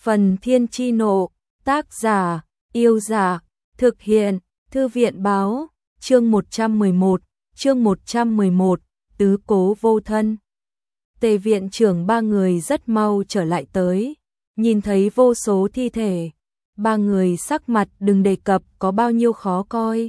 Phần Thiên Chi Nộ, tác giả, Yêu Giả, thực hiện, Thư viện Báo, chương 111, Tứ Cố Vô Thân. Tề viện trưởng ba người rất mau trở lại tới, nhìn thấy vô số thi thể, ba người sắc mặt đừng đề cập có bao nhiêu khó coi.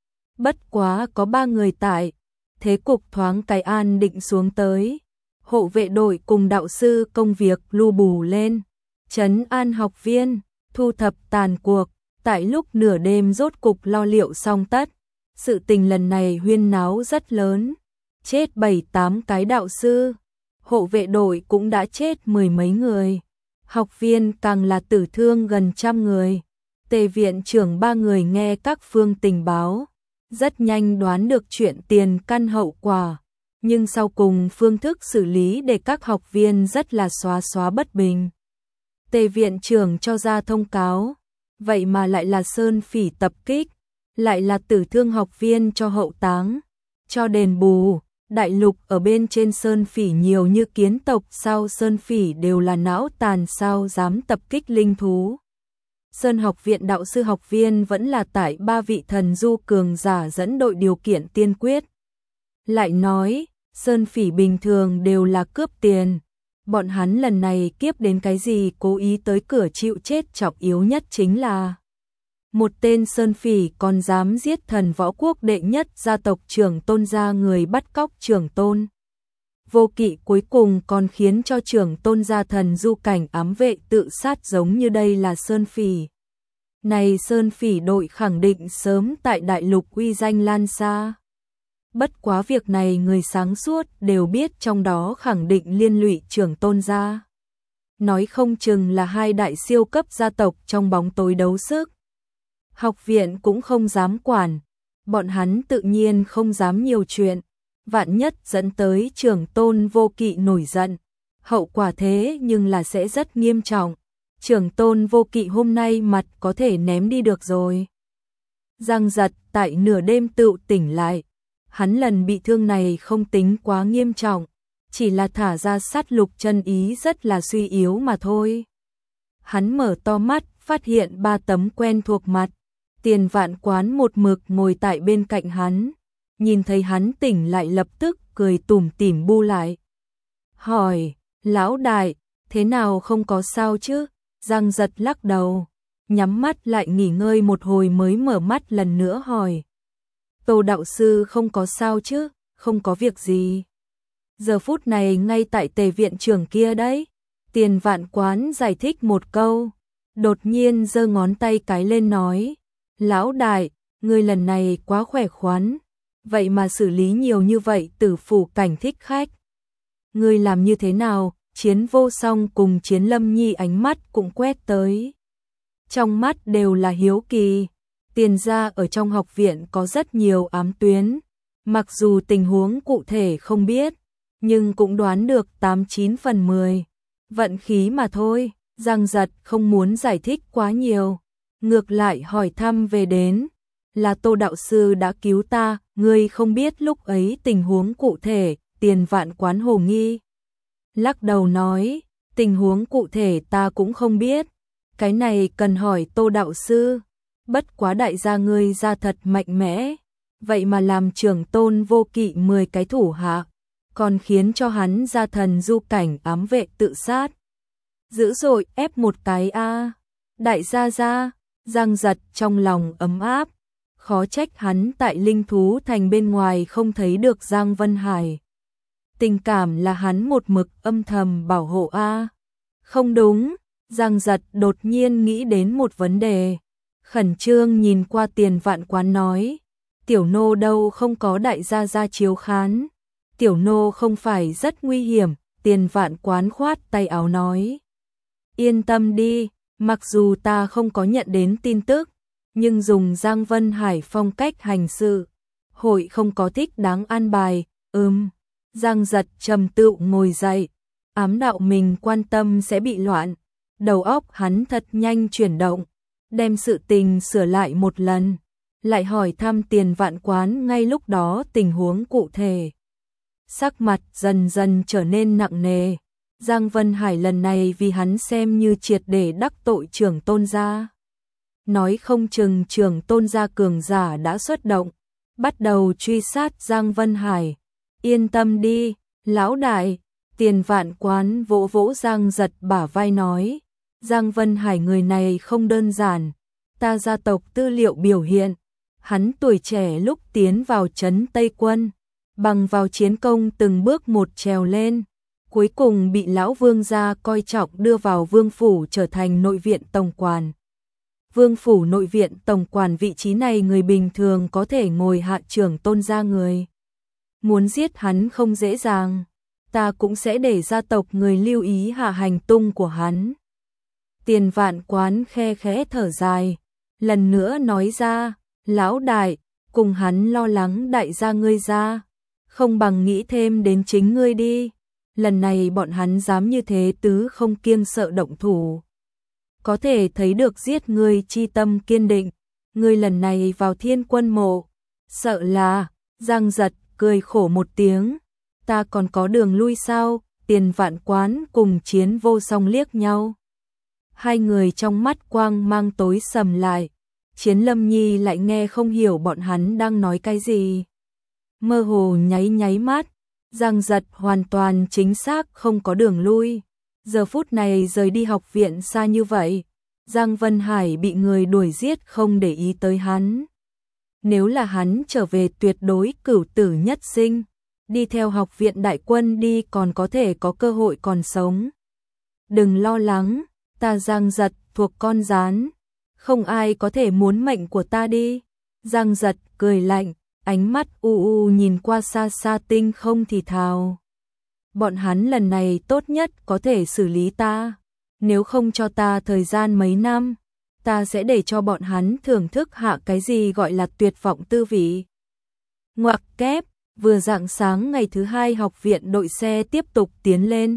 Bất quá có ba người tại, thế cục thoáng cái an định xuống tới. Hộ vệ đội cùng đạo sư công việc lu bù lên, trấn an học viên, thu thập tàn cuộc, tại lúc nửa đêm rốt cục lo liệu xong tất. Sự tình lần này huyên náo rất lớn, chết 7-8 cái đạo sư, hộ vệ đội cũng đã chết mười mấy người, học viên càng là tử thương gần 100 người. Tề viện trưởng ba người nghe các phương tình báo, rất nhanh đoán được chuyện tiền căn hậu quả. Nhưng sau cùng phương thức xử lý để các học viên rất là xóa bất bình. Tề viện trưởng cho ra thông cáo, vậy mà lại là sơn phỉ tập kích, lại là tử thương học viên cho hậu táng, cho đền bù. Đại lục ở bên trên sơn phỉ nhiều như kiến tộc, sao sơn phỉ đều là não tàn, sao dám tập kích linh thú. Sơn học viện đạo sư học viên vẫn là tại ba vị thần du cường giả dẫn đội điều kiện tiên quyết. Lại nói, sơn phỉ bình thường đều là cướp tiền, bọn hắn lần này kiếp đến cái gì cố ý tới cửa chịu chết. Trọng yếu nhất chính là một tên sơn phỉ còn dám giết thần võ quốc đệ nhất gia tộc trưởng tôn gia người, bắt cóc trưởng tôn Vô Kỵ, cuối cùng còn khiến cho trưởng tôn gia thần du cảnh ám vệ tự sát. Giống như đây là sơn phỉ, này sơn phỉ đội khẳng định sớm tại đại lục uy danh lan xa. Bất quá việc này người sáng suốt đều biết, trong đó khẳng định liên lụy trưởng tôn gia. Nói không chừng là hai đại siêu cấp gia tộc trong bóng tối đấu sức. Học viện cũng không dám quản, bọn hắn tự nhiên không dám nhiều chuyện. Vạn nhất dẫn tới trưởng tôn Vô Kỵ nổi giận, hậu quả thế nhưng là sẽ rất nghiêm trọng. Trưởng tôn Vô Kỵ hôm nay mặt có thể ném đi được rồi. Giang Giật tại nửa đêm tự tỉnh lại. Hắn lần bị thương này không tính quá nghiêm trọng, chỉ là thả ra sát lục chân ý rất là suy yếu mà thôi. Hắn mở to mắt, phát hiện ba tấm quen thuộc mặt. Tiền Vạn Quán một mực ngồi tại bên cạnh hắn, nhìn thấy hắn tỉnh lại lập tức cười tủm tỉm bu lại. Hỏi, lão đại, thế nào không có sao chứ? Giang Giật lắc đầu, nhắm mắt lại nghỉ ngơi một hồi mới mở mắt lần nữa hỏi. Tô đạo sư không có sao chứ? Không có việc gì. Giờ phút này ngay tại Tề viện trưởng kia đấy. Tiền Vạn Quán giải thích một câu, đột nhiên giơ ngón tay cái lên nói. Lão đại, ngươi lần này quá khỏe khoắn, vậy mà xử lý nhiều như vậy Tử phủ cảnh thích khách. Ngươi làm như thế nào? Chiến Vô Song cùng Chiến Lâm Nhi ánh mắt cũng quét tới. Trong mắt đều là hiếu kỳ. Tiền gia ở trong học viện có rất nhiều ám tuyến, mặc dù tình huống cụ thể không biết, nhưng cũng đoán được 8-9 phần 10. Vận khí mà thôi. Giang Giật không muốn giải thích quá nhiều, ngược lại hỏi thăm về đến. Là Tô đạo sư đã cứu ta, ngươi không biết lúc ấy tình huống cụ thể. Tiền Vạn Quán hồ nghi, lắc đầu nói, tình huống cụ thể ta cũng không biết, cái này cần hỏi Tô đạo sư. Bất quá đại gia ngươi ra thật mạnh mẽ, vậy mà làm trưởng tôn Vô Kỵ 10 cái thủ hạ, còn khiến cho hắn gia thần du cảnh ám vệ tự sát. Dữ dội, ép một cái a. Đại gia gia. Giang Giật trong lòng ấm áp, khó trách hắn tại linh thú thành bên ngoài không thấy được Giang Vân Hải. Tình cảm là hắn một mực âm thầm bảo hộ a. Không đúng, Giang Giật đột nhiên nghĩ đến một vấn đề. Khẩn trương nhìn qua Tiền Vạn Quán nói, tiểu nô đâu không có đại gia gia chiếu khán, tiểu nô không phải rất nguy hiểm. Tiền Vạn Quán khoát tay áo nói, yên tâm đi, mặc dù ta không có nhận đến tin tức, nhưng dùng Giang Vân Hải phong cách hành sự, hội không có thích đáng an bài. Giang Giật trầm tự ngồi dậy, ám đạo mình quan tâm sẽ bị loạn, đầu óc hắn thật nhanh chuyển động, đem sự tình sửa lại một lần, lại hỏi thăm Tiền Vạn Quán ngay lúc đó tình huống cụ thể. Sắc mặt dần dần trở nên nặng nề, Giang Vân Hải lần này vì hắn xem như triệt để đắc tội trưởng tôn gia. Nói không chừng trưởng tôn gia cường giả đã xuất động, bắt đầu truy sát Giang Vân Hải. Yên tâm đi, lão đại, Tiền Vạn Quán vỗ vỗ Giang Giật bả vai nói. Giang Vân Hải người này không đơn giản, ta gia tộc tư liệu biểu hiện. Hắn tuổi trẻ lúc tiến vào trấn Tây Quân, bằng vào chiến công từng bước một trèo lên. Cuối cùng bị lão vương gia coi trọng đưa vào vương phủ trở thành nội viện tổng quản. Vương phủ nội viện tổng quản vị trí này người bình thường có thể ngồi hạ trưởng tôn gia người. Muốn giết hắn không dễ dàng, ta cũng sẽ để gia tộc người lưu ý hạ hành tung của hắn. Tiền Vạn Quán khe khẽ thở dài, lần nữa nói ra, lão đại, cùng hắn lo lắng đại gia ngươi ra, không bằng nghĩ thêm đến chính ngươi đi. Lần này bọn hắn dám như thế tứ không kiêng sợ động thủ. Có thể thấy được giết ngươi chi tâm kiên định, ngươi lần này vào Thiên Quân mộ, sợ là, Giang Giật cười khổ một tiếng, ta còn có đường lui sao? Tiền Vạn Quán cùng Chiến Vô Song liếc nhau. Hai người trong mắt quang mang tối sầm lại, Chiến Lâm Nhi lại nghe không hiểu bọn hắn đang nói cái gì. Mơ hồ nháy nháy mắt, Giang Giật hoàn toàn chính xác không có đường lui. Giờ phút này rời đi học viện xa như vậy, Giang Vân Hải bị người đuổi giết không để ý tới hắn. Nếu là hắn trở về tuyệt đối cửu tử nhất sinh, đi theo học viện đại quân đi còn có thể có cơ hội còn sống. Đừng lo lắng, ta Giang Giật thuộc con gián, không ai có thể muốn mệnh của ta đi. Giang Giật cười lạnh, ánh mắt u u nhìn qua xa xa tinh không thì thào. Bọn hắn lần này tốt nhất có thể xử lý ta, nếu không cho ta thời gian mấy năm, ta sẽ để cho bọn hắn thưởng thức hạ cái gì gọi là tuyệt vọng tư vị. Ngoặc kép, vừa rạng sáng ngày thứ hai học viện đội xe tiếp tục tiến lên.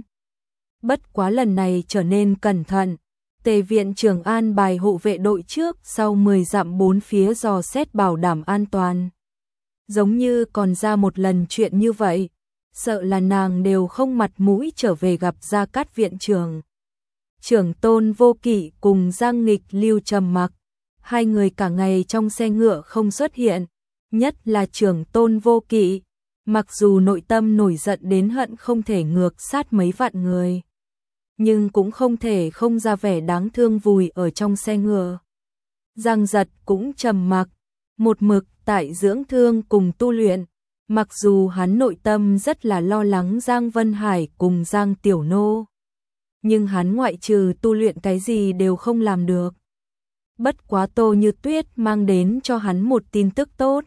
Bất quá lần này trở nên cẩn thận, Tề viện trưởng an bài hộ vệ đội trước sau 10 dặm bốn phía dò xét bảo đảm an toàn. Giống như còn ra một lần chuyện như vậy, sợ là nàng đều không mặt mũi trở về gặp Gia Cát viện trưởng. Trưởng Tôn Vô Kỵ cùng Giang Nghịch Lưu trầm mặc, hai người cả ngày trong xe ngựa không xuất hiện, nhất là trưởng Tôn Vô Kỵ, mặc dù nội tâm nổi giận đến hận không thể ngược sát mấy vạn người, nhưng cũng không thể không ra vẻ đáng thương vùi ở trong xe ngựa. Giang Giật cũng trầm mặc, một mực tại dưỡng thương cùng tu luyện, mặc dù hắn nội tâm rất là lo lắng Giang Vân Hải cùng Giang Tiểu Nô, nhưng hắn ngoại trừ tu luyện cái gì đều không làm được. Bất quá Tô Như Tuyết mang đến cho hắn một tin tức tốt.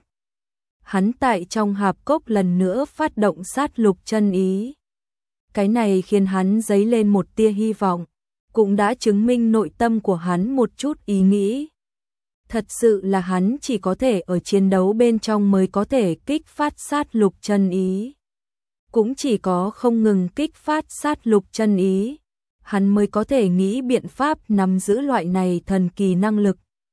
Hắn tại trong hạp cốc lần nữa phát động sát lục chân ý. Cái này khiến hắn dấy lên một tia hy vọng, cũng đã chứng minh nội tâm của hắn một chút ý nghĩ. Thật sự là hắn chỉ có thể ở chiến đấu bên trong mới có thể kích phát sát lục chân ý. Cũng chỉ có không ngừng kích phát sát lục chân ý, hắn mới có thể nghĩ biện pháp nắm giữ loại này thần kỳ năng lực.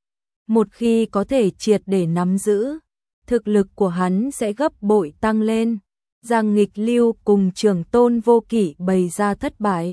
Một khi có thể triệt để nắm giữ, thực lực của hắn sẽ gấp bội tăng lên. Giang Nghịch Lưu cùng trưởng Tôn Vô Kỵ bày ra thất bại,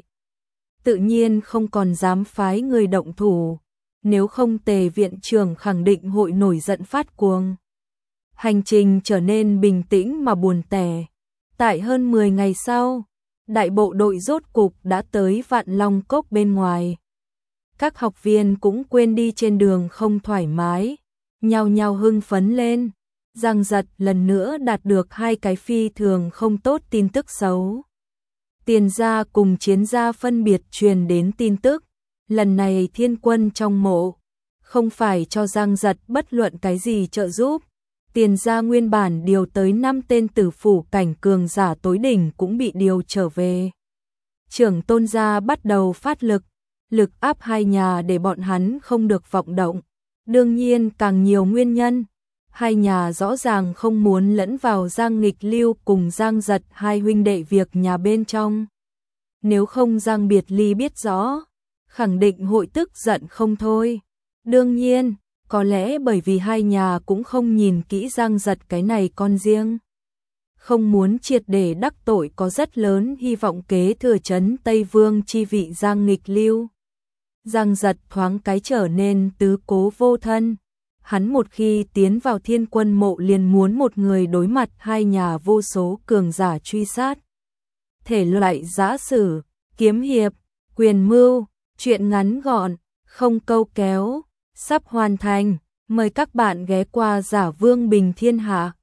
tự nhiên không còn dám phái người động thủ, nếu không Tề viện trưởng khẳng định hội nổi giận phát cuồng. Hành trình trở nên bình tĩnh mà buồn tẻ. Tại hơn 10 ngày sau, đại bộ đội rốt cục đã tới Vạn Long Cốc bên ngoài. Các học viên cũng quên đi trên đường không thoải mái, nhao nhao hưng phấn lên. Giang Giật lần nữa đạt được hai cái phi thường không tốt tin tức xấu. Tiền gia cùng Chiến gia phân biệt truyền đến tin tức, lần này Thiên Quân trong mộ không phải cho Giang Giật bất luận cái gì trợ giúp. Tiền gia nguyên bản điều tới 5 tên tử phủ cảnh cường giả tối đỉnh cũng bị điều trở về. Trưởng Tôn gia bắt đầu phát lực áp hai nhà để bọn hắn không được vọng động. Đương nhiên càng nhiều nguyên nhân, hai nhà rõ ràng không muốn lẫn vào Giang Nghịch Lưu cùng Giang Giật hai huynh đệ việc nhà bên trong. Nếu không Giang Biệt Ly biết rõ, khẳng định hội tức giận không thôi. Đương nhiên, có lẽ bởi vì hai nhà cũng không nhìn kỹ Giang Giật cái này con riêng. không muốn triệt để đắc tội có rất lớn hy vọng kế thừa trấn Tây Vương chi vị Giang nghịch lưu. Giang Giật thoáng cái trở nên tứ cố vô thân. Hắn một khi tiến vào Thiên Quân mộ liền muốn một người đối mặt hai nhà vô số cường giả truy sát. Thể loại giã sử, kiếm hiệp, quyền mưu, truyện ngắn gọn, không câu kéo, sắp hoàn thành. Mời các bạn ghé qua Giả Vương Bình Thiên Hạ.